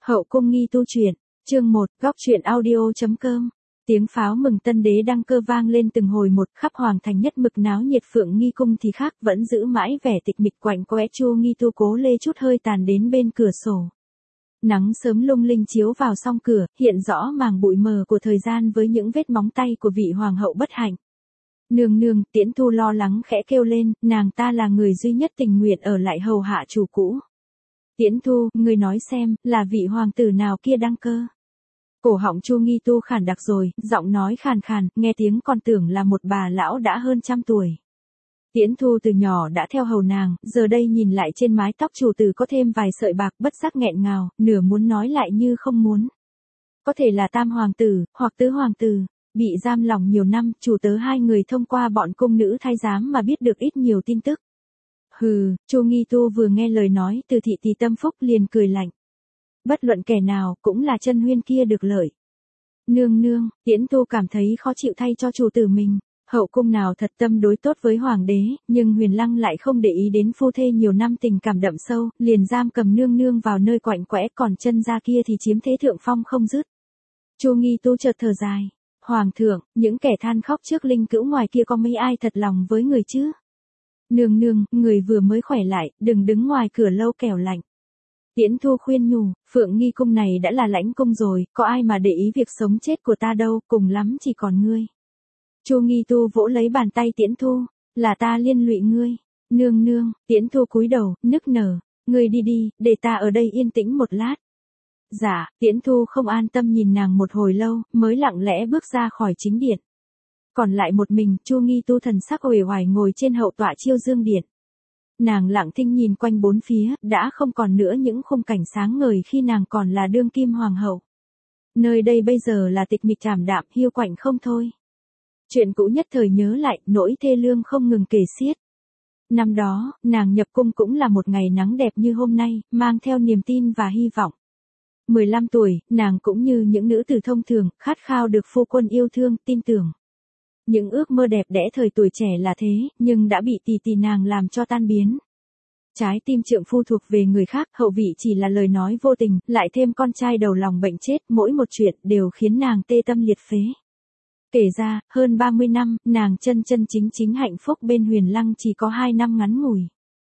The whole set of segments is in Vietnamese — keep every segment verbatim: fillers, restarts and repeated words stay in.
Hậu cung nghi tu truyện, chương một, góc truyện audio.com. Tiếng pháo mừng tân đế đăng cơ vang lên từng hồi một, khắp hoàng thành nhất mực náo nhiệt. Phượng Nghi cung thì khác, vẫn giữ mãi vẻ tịch mịch quạnh quẽ. Chu Nghi tu cố lê chút hơi tàn đến bên cửa sổ. Nắng sớm lung linh chiếu vào song cửa, hiện rõ màng bụi mờ của thời gian với những vết móng tay của vị hoàng hậu bất hạnh. Nương nương, Tiễn Thu lo lắng khẽ kêu lên, nàng ta là người duy nhất tình nguyện ở lại hầu hạ chủ cũ. Tiễn Thu, người nói xem, là vị hoàng tử nào kia đăng cơ? Cổ họng Chu Nghi tu khản đặc rồi, giọng nói khàn khàn, nghe tiếng còn tưởng là một bà lão đã hơn trăm tuổi. Tiễn Thu từ nhỏ đã theo hầu nàng, giờ đây nhìn lại trên mái tóc chủ tử có thêm vài sợi bạc, bất giác nghẹn ngào, nửa muốn nói lại như không muốn. Có thể là tam hoàng tử, hoặc tứ hoàng tử, bị giam lỏng nhiều năm, chủ tớ hai người thông qua bọn cung nữ thái giám mà biết được ít nhiều tin tức. Hừ, Chu Nghi tu vừa nghe lời nói từ thị tỳ Tâm Phúc liền cười lạnh. Bất luận kẻ nào, cũng là Chân Huyên kia được lợi. Nương nương, Tiễn Thu cảm thấy khó chịu thay cho chủ tử mình. Hậu cung nào thật tâm đối tốt với hoàng đế, nhưng Huyền Lăng lại không để ý đến phu thê nhiều năm tình cảm đậm sâu, liền giam cầm nương nương vào nơi quạnh quẽ, còn chân gia kia thì chiếm thế thượng phong không dứt. Chu Nghi tu chợt thở dài. Hoàng thượng, những kẻ than khóc trước linh cữu ngoài kia có mấy ai thật lòng với người chứ? Nương nương, người vừa mới khỏe lại, đừng đứng ngoài cửa lâu kẻo lạnh. Tiễn Thu khuyên nhủ, Phượng Nghi cung này đã là lãnh cung rồi, có ai mà để ý việc sống chết của ta đâu, cùng lắm chỉ còn ngươi. Chu Nghi tu vỗ lấy bàn tay Tiễn Thu, là ta liên lụy ngươi. Nương nương, Tiễn Thu cúi đầu, nức nở, ngươi đi đi, để ta ở đây yên tĩnh một lát. Dạ, Tiễn Thu không an tâm nhìn nàng một hồi lâu, mới lặng lẽ bước ra khỏi chính điện. Còn lại một mình, Chu Nghi tu thần sắc uể oải ngồi trên hậu tọa Chiêu Dương điện. Nàng lặng thinh nhìn quanh bốn phía, đã không còn nữa những khung cảnh sáng ngời khi nàng còn là đương kim hoàng hậu. Nơi đây bây giờ là tịch mịch ảm đạm, hiu quạnh không thôi. Chuyện cũ nhất thời nhớ lại, nỗi thê lương không ngừng kể xiết. Năm đó, nàng nhập cung cũng là một ngày nắng đẹp như hôm nay, mang theo niềm tin và hy vọng. mười lăm tuổi, nàng cũng như những nữ tử thông thường, khát khao được phu quân yêu thương, tin tưởng. Những ước mơ đẹp đẽ thời tuổi trẻ là thế, nhưng đã bị tì tì nàng làm cho tan biến. Trái tim trượng phu thuộc về người khác, hậu vị chỉ là lời nói vô tình, lại thêm con trai đầu lòng bệnh chết, mỗi một chuyện đều khiến nàng tê tâm liệt phế. Kể ra, hơn ba mươi năm, nàng chân chân chính chính hạnh phúc bên Huyền Lăng chỉ có hai năm ngắn ngủi.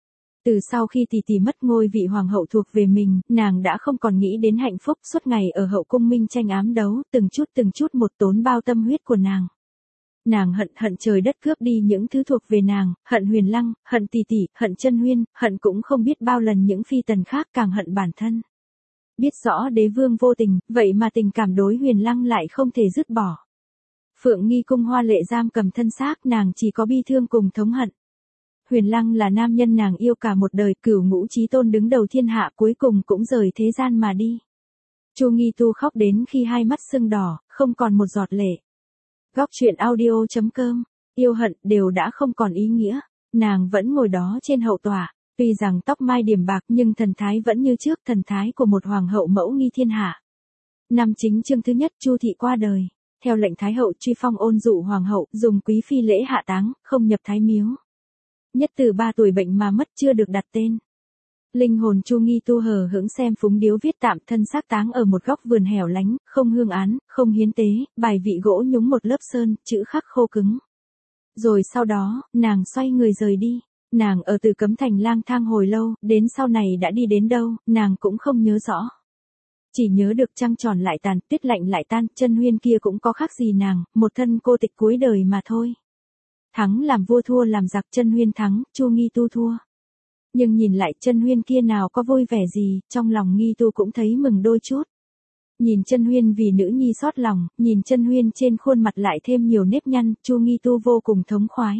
Từ sau khi tỷ tỷ mất ngôi vị hoàng hậu thuộc về mình, nàng đã không còn nghĩ đến hạnh phúc, suốt ngày ở hậu cung minh tranh ám đấu, từng chút từng chút một tốn bao tâm huyết của nàng. Nàng hận hận trời đất cướp đi những thứ thuộc về nàng, hận Huyền Lăng, hận tỷ tỷ, hận Chân Huyên, hận cũng không biết bao lần những phi tần khác, càng hận bản thân. Biết rõ đế vương vô tình, vậy mà tình cảm đối Huyền Lăng lại không thể dứt bỏ. Phượng Nghi cung hoa lệ giam cầm thân xác, nàng chỉ có bi thương cùng thống hận. Huyền Lăng là nam nhân nàng yêu cả một đời, cửu ngũ chí tôn đứng đầu thiên hạ, cuối cùng cũng rời thế gian mà đi. Chu Nghi tu khóc đến khi hai mắt sưng đỏ, không còn một giọt lệ. Góc truyện audio.com, yêu hận đều đã không còn ý nghĩa, nàng vẫn ngồi đó trên hậu tọa, tuy rằng tóc mai điểm bạc nhưng thần thái vẫn như trước, thần thái của một hoàng hậu mẫu nghi thiên hạ. Năm Chính Chương thứ nhất, Chu thị qua đời, theo lệnh thái hậu truy phong ôn dụ hoàng hậu, dùng quý phi lễ hạ táng, không nhập thái miếu. Nhất từ ba tuổi bệnh mà mất, chưa được đặt tên. Linh hồn Chu Nghi tu hờ hững xem phúng điếu viết tạm, thân xác táng ở một góc vườn hẻo lánh, không hương án, không hiến tế, bài vị gỗ nhúng một lớp sơn, chữ khắc khô cứng. Rồi sau đó, nàng xoay người rời đi. Nàng ở Từ Cấm Thành lang thang hồi lâu, đến sau này đã đi đến đâu, nàng cũng không nhớ rõ. Chỉ nhớ được trăng tròn lại tàn, tuyết lạnh lại tan, Chân Huyên kia cũng có khác gì nàng, một thân cô tịch cuối đời mà thôi. Thắng làm vua thua làm giặc, Chân Huyên thắng, Chu Nghi tu thua. Nhưng nhìn lại Chân Huyên kia nào có vui vẻ gì, trong lòng Nghi tu cũng thấy mừng đôi chút. Nhìn Chân Huyên vì nữ nhi xót lòng, nhìn Chân Huyên trên khuôn mặt lại thêm nhiều nếp nhăn, Chu Nghi tu vô cùng thống khoái.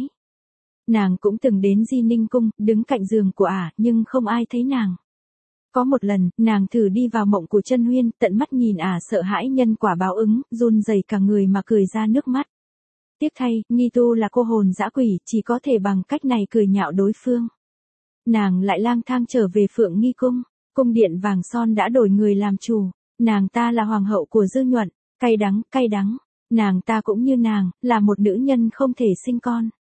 Nàng cũng từng đến Di Ninh cung, đứng cạnh giường của ả, nhưng không ai thấy nàng. Có một lần, nàng thử đi vào mộng của Chân Huyên, tận mắt nhìn ả sợ hãi nhân quả báo ứng, run rẩy cả người mà cười ra nước mắt. Tiếc thay, Nghi tu là cô hồn dã quỷ, chỉ có thể bằng cách này cười nhạo đối phương. Nàng lại lang thang trở về Phượng Nghi cung, cung điện vàng son đã đổi người làm chủ, nàng ta là hoàng hậu của Dư Nhuận, cay đắng, cay đắng, nàng ta cũng như nàng, là một nữ nhân không thể sinh con.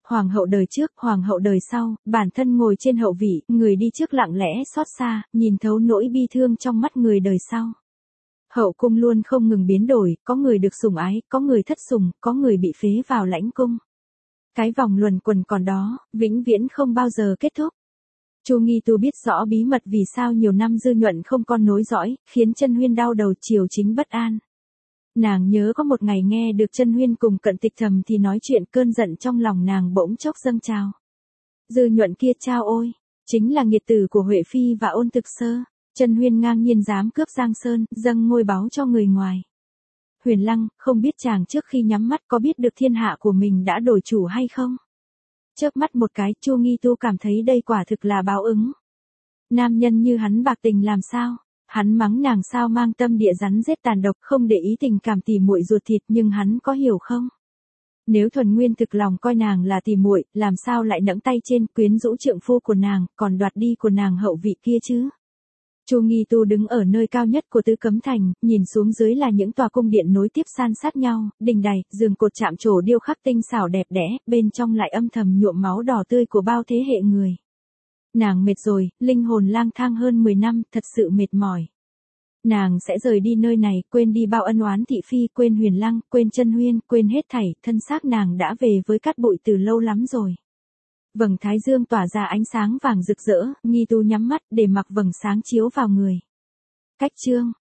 Hoàng hậu đời trước, hoàng hậu đời sau, bản thân ngồi trên hậu vị, người đi trước lặng lẽ xót xa, nhìn thấu nỗi bi thương trong mắt người đời sau. Hậu cung luôn không ngừng biến đổi, có người được sủng ái, có người thất sủng, có người bị phế vào lãnh cung. Cái vòng luẩn quẩn còn đó, vĩnh viễn không bao giờ kết thúc. Chu Nghi Tu biết rõ bí mật vì sao nhiều năm Dư Nhuận không con nối dõi, khiến Chân Huyên đau đầu Triều Chính bất an. Nàng nhớ có một ngày nghe được Chân Huyên cùng Cận Tịch thầm thì nói chuyện, cơn giận trong lòng nàng bỗng chốc dâng trào. Dư Nhuận kia chao ôi, chính là nghiệt tử của Huệ Phi và Ôn Thực Sơ. Chân Huyên ngang nhiên dám cướp Giang Sơn, dâng ngôi báu cho người ngoài. Huyền Lăng, không biết chàng trước khi nhắm mắt có biết được thiên hạ của mình đã đổi chủ hay không? Chớp mắt một cái, Chu Nghi Tu cảm thấy đây quả thực là báo ứng. Nam nhân như hắn bạc tình làm sao? Hắn mắng nàng sao mang tâm địa rắn rết tàn độc, không để ý tình cảm tỉ muội ruột thịt, nhưng hắn có hiểu không? Nếu Thuần Nguyên thực lòng coi nàng là tỉ muội, làm sao lại nẫng tay trên quyến rũ trượng phu của nàng, còn đoạt đi của nàng hậu vị kia chứ? Chu Nghi Tu đứng ở nơi cao nhất của Tứ Cấm Thành, nhìn xuống dưới là những tòa cung điện nối tiếp san sát nhau, đình đài, giường cột chạm trổ điêu khắc tinh xảo đẹp đẽ, bên trong lại âm thầm nhuộm máu đỏ tươi của bao thế hệ người. Nàng mệt rồi, linh hồn lang thang hơn mười năm, thật sự mệt mỏi. Nàng sẽ rời đi nơi này, quên đi bao ân oán thị phi, quên Huyền Lăng, quên Chân Huyên, quên hết thảy, thân xác nàng đã về với cát bụi từ lâu lắm rồi. Vầng thái dương tỏa ra ánh sáng vàng rực rỡ, Nghi Tu nhắm mắt để mặc vầng sáng chiếu vào người. Cách chương